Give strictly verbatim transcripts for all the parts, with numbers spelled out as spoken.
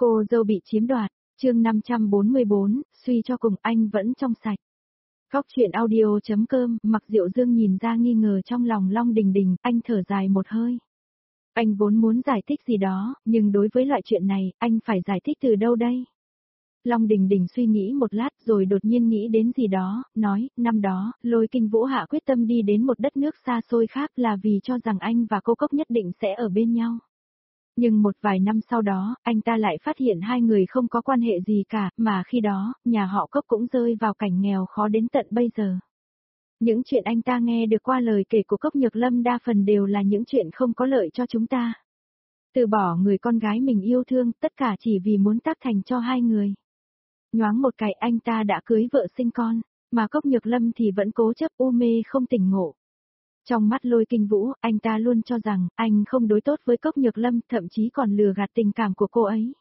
Cô dâu bị chiếm đoạt, chương năm trăm bốn mươi bốn, suy cho cùng anh vẫn trong sạch. Góc chuyện audio.com, Mặc Diệu Dương nhìn ra nghi ngờ trong lòng Long Đình Đình, anh thở dài một hơi. Anh vốn muốn giải thích gì đó, nhưng đối với loại chuyện này, anh phải giải thích từ đâu đây? Long Đình Đình suy nghĩ một lát rồi đột nhiên nghĩ đến gì đó, nói, năm đó, Lôi Kinh Vũ Hạ quyết tâm đi đến một đất nước xa xôi khác là vì cho rằng anh và cô Cốc nhất định sẽ ở bên nhau. Nhưng một vài năm sau đó, anh ta lại phát hiện hai người không có quan hệ gì cả, mà khi đó, nhà họ Cốc cũng rơi vào cảnh nghèo khó đến tận bây giờ. Những chuyện anh ta nghe được qua lời kể của Cốc Nhược Lâm đa phần đều là những chuyện không có lợi cho chúng ta. Từ bỏ người con gái mình yêu thương, tất cả chỉ vì muốn tác thành cho hai người. Nhoáng một cái anh ta đã cưới vợ sinh con, mà Cốc Nhược Lâm thì vẫn cố chấp u mê không tỉnh ngộ. Trong mắt Lôi Kinh Vũ, anh ta luôn cho rằng, anh không đối tốt với Cốc Nhược Lâm, thậm chí còn lừa gạt tình cảm của cô ấy.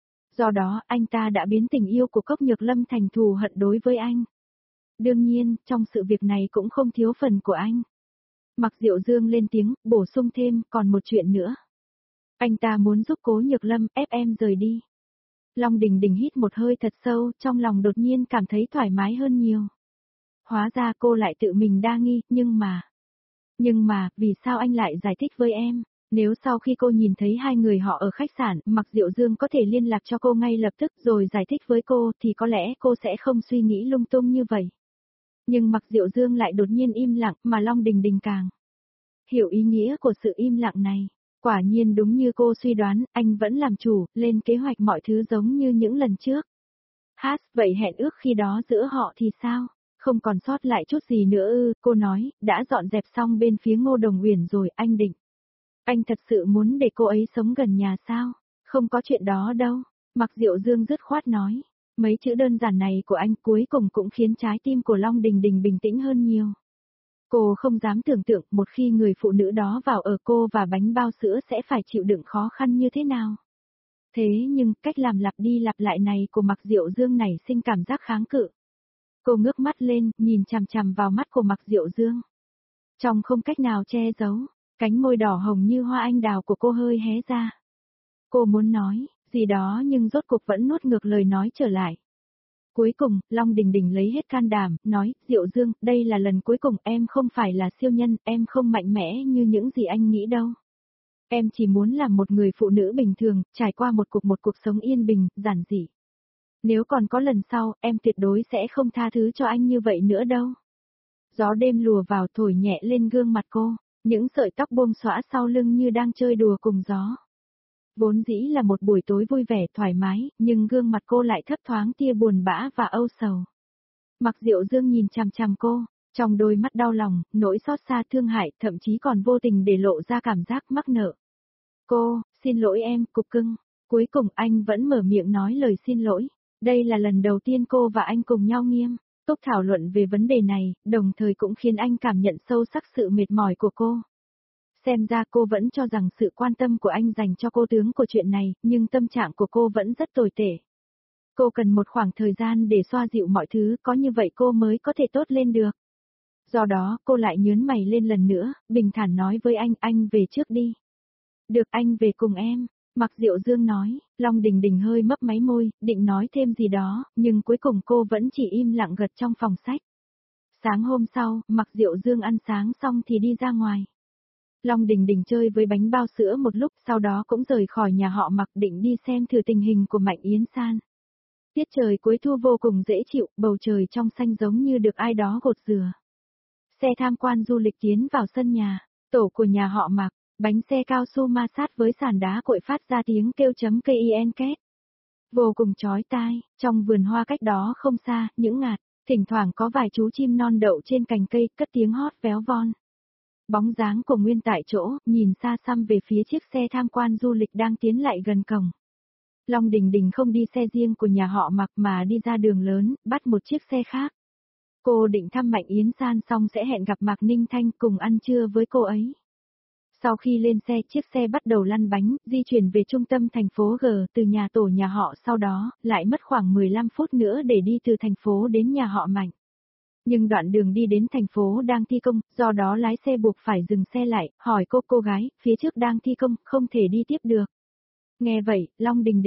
Do đó, anh ta đã biến tình yêu của Cốc Nhược Lâm thành thù hận đối với anh. Đương nhiên, trong sự việc này cũng không thiếu phần của anh. Mặc Diệu Dương lên tiếng, bổ sung thêm, còn một chuyện nữa. Anh ta muốn giúp Cố Nhược Lâm ép em rời đi. Long Đình Đình hít một hơi thật sâu, trong lòng đột nhiên cảm thấy thoải mái hơn nhiều. Hóa ra cô lại tự mình đa nghi, nhưng mà... Nhưng mà, vì sao anh lại giải thích với em? Nếu sau khi cô nhìn thấy hai người họ ở khách sạn, Mặc Diệu Dương có thể liên lạc cho cô ngay lập tức rồi giải thích với cô thì có lẽ cô sẽ không suy nghĩ lung tung như vậy. Nhưng Mặc Diệu Dương lại đột nhiên im lặng mà Long Đình Đình càng hiểu ý nghĩa của sự im lặng này. Quả nhiên đúng như cô suy đoán, anh vẫn làm chủ, lên kế hoạch mọi thứ giống như những lần trước. Hát, vậy hẹn ước khi đó giữa họ thì sao? Không còn sót lại chút gì nữa ư, cô nói, đã dọn dẹp xong bên phía Ngô Đồng Uyển rồi, anh định. Anh thật sự muốn để cô ấy sống gần nhà sao? Không có chuyện đó đâu. Mặc Diệu Dương dứt khoát nói. Mấy chữ đơn giản này của anh cuối cùng cũng khiến trái tim của Long Đình Đình bình tĩnh hơn nhiều. Cô không dám tưởng tượng một khi người phụ nữ đó vào ở cô và bánh bao sữa sẽ phải chịu đựng khó khăn như thế nào. Thế nhưng cách làm lặp đi lặp lại này của Mặc Diệu Dương nảy sinh cảm giác kháng cự. Cô ngước mắt lên, nhìn chằm chằm vào mắt của Mặc Diệu Dương. Trong không cách nào che giấu, cánh môi đỏ hồng như hoa anh đào của cô hơi hé ra. Cô muốn nói gì đó nhưng rốt cuộc vẫn nuốt ngược lời nói trở lại. Cuối cùng, Long Đình Đình lấy hết can đảm, nói, Diệu Dương, đây là lần cuối cùng em không phải là siêu nhân, em không mạnh mẽ như những gì anh nghĩ đâu. Em chỉ muốn làm một người phụ nữ bình thường, trải qua một cuộc một cuộc sống yên bình, giản dị. Nếu còn có lần sau, em tuyệt đối sẽ không tha thứ cho anh như vậy nữa đâu. Gió đêm lùa vào thổi nhẹ lên gương mặt cô, những sợi tóc buông xõa sau lưng như đang chơi đùa cùng gió. Vốn dĩ là một buổi tối vui vẻ thoải mái, nhưng gương mặt cô lại thấp thoáng tia buồn bã và âu sầu. Mặc Diệu Dương nhìn chằm chằm cô, trong đôi mắt đau lòng, nỗi xót xa thương hại, thậm chí còn vô tình để lộ ra cảm giác mắc nợ. Cô, xin lỗi em, cục cưng. Cuối cùng anh vẫn mở miệng nói lời xin lỗi. Đây là lần đầu tiên cô và anh cùng nhau nghiêm túc thảo luận về vấn đề này, đồng thời cũng khiến anh cảm nhận sâu sắc sự mệt mỏi của cô. Xem ra cô vẫn cho rằng sự quan tâm của anh dành cho cô tướng của chuyện này, nhưng tâm trạng của cô vẫn rất tồi tệ. Cô cần một khoảng thời gian để xoa dịu mọi thứ, có như vậy cô mới có thể tốt lên được. Do đó, cô lại nhớn mày lên lần nữa, bình thản nói với anh, anh về trước đi. Được, anh về cùng em. Mặc Diệu Dương nói, Long Đình Đình hơi mấp máy môi, định nói thêm gì đó, nhưng cuối cùng cô vẫn chỉ im lặng gật trong phòng sách. Sáng hôm sau, Mặc Diệu Dương ăn sáng xong thì đi ra ngoài. Long Đình Đình chơi với bánh bao sữa một lúc, sau đó cũng rời khỏi nhà họ Mặc định đi xem thử tình hình của Mạnh Yến San. Tiết trời cuối thu vô cùng dễ chịu, bầu trời trong xanh giống như được ai đó gột rửa. Xe tham quan du lịch tiến vào sân nhà, tổ của nhà họ Mặc. Bánh xe cao su ma sát với sàn đá cội phát ra tiếng kêu chấm cây ien két. Vô cùng chói tai, trong vườn hoa cách đó không xa, những ngạt, thỉnh thoảng có vài chú chim non đậu trên cành cây, cất tiếng hót véo von. Bóng dáng của Nguyên tại chỗ, nhìn xa xăm về phía chiếc xe tham quan du lịch đang tiến lại gần cổng. Long Đình Đình không đi xe riêng của nhà họ Mặc mà đi ra đường lớn, bắt một chiếc xe khác. Cô định thăm Mạnh Yến San xong sẽ hẹn gặp Mạc Ninh Thanh cùng ăn trưa với cô ấy. Sau khi lên xe, chiếc xe bắt đầu lăn bánh, di chuyển về trung tâm thành phố G, từ nhà tổ nhà họ sau đó, lại mất khoảng mười lăm phút nữa để đi từ thành phố đến nhà họ Mạnh. Nhưng đoạn đường đi đến thành phố đang thi công, do đó lái xe buộc phải dừng xe lại, hỏi cô cô gái, phía trước đang thi công, không thể đi tiếp được. Nghe vậy, Long Đình Đình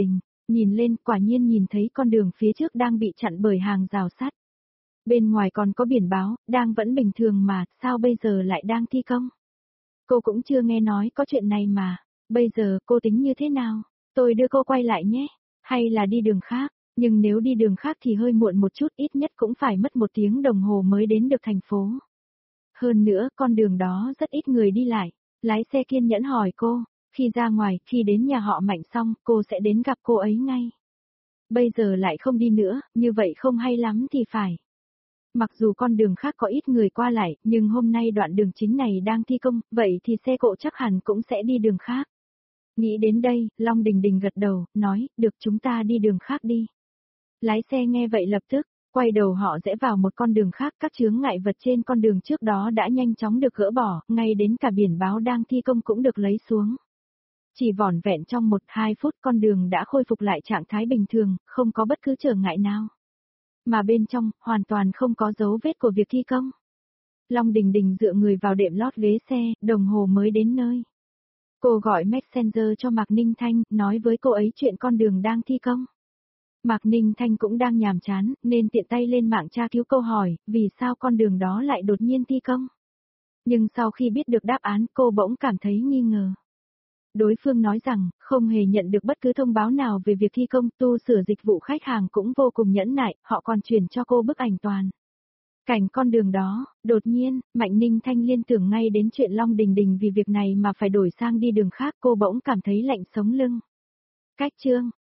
Nhìn lên quả nhiên nhìn thấy con đường phía trước đang bị chặn bởi hàng rào sắt. Bên ngoài còn có biển báo, đang vẫn bình thường mà, sao bây giờ lại đang thi công? Cô cũng chưa nghe nói có chuyện này mà, bây giờ cô tính như thế nào? Tôi đưa cô quay lại nhé, hay là đi đường khác, nhưng nếu đi đường khác thì hơi muộn một chút, ít nhất cũng phải mất một tiếng đồng hồ mới đến được thành phố. Hơn nữa, con đường đó rất ít người đi lại. Lái xe kiên nhẫn hỏi cô, khi ra ngoài, khi đến nhà họ Mạnh xong, cô sẽ đến gặp cô ấy ngay. Bây giờ lại không đi nữa, như vậy không hay lắm thì phải. Mặc dù con đường khác có ít người qua lại, nhưng hôm nay đoạn đường chính này đang thi công, vậy thì xe cộ chắc hẳn cũng sẽ đi đường khác. Nghĩ đến đây, Long Đình Đình gật đầu, nói, được chúng ta đi đường khác đi. Lái xe nghe vậy lập tức, quay đầu họ rẽ vào một con đường khác, các chướng ngại vật trên con đường trước đó đã nhanh chóng được gỡ bỏ, ngay đến cả biển báo đang thi công cũng được lấy xuống. Chỉ vỏn vẹn trong một hai phút con đường đã khôi phục lại trạng thái bình thường, không có bất cứ trở ngại nào. Mà bên trong, hoàn toàn không có dấu vết của việc thi công. Long Đình Đình dựa người vào đệm lót ghế xe, đồng hồ mới đến nơi. Cô gọi Messenger cho Mạc Ninh Thanh, nói với cô ấy chuyện con đường đang thi công. Mạc Ninh Thanh cũng đang nhàm chán, nên tiện tay lên mạng tra cứu câu hỏi, vì sao con đường đó lại đột nhiên thi công. Nhưng sau khi biết được đáp án cô bỗng cảm thấy nghi ngờ. Đối phương nói rằng, không hề nhận được bất cứ thông báo nào về việc thi công, tu sửa dịch vụ khách hàng cũng vô cùng nhẫn nại, họ còn chuyển cho cô bức ảnh toàn. Cảnh con đường đó, đột nhiên, Mạnh Ninh Thanh liên tưởng ngay đến chuyện Long Đình Đình vì việc này mà phải đổi sang đi đường khác, cô bỗng cảm thấy lạnh sống lưng. Cách chương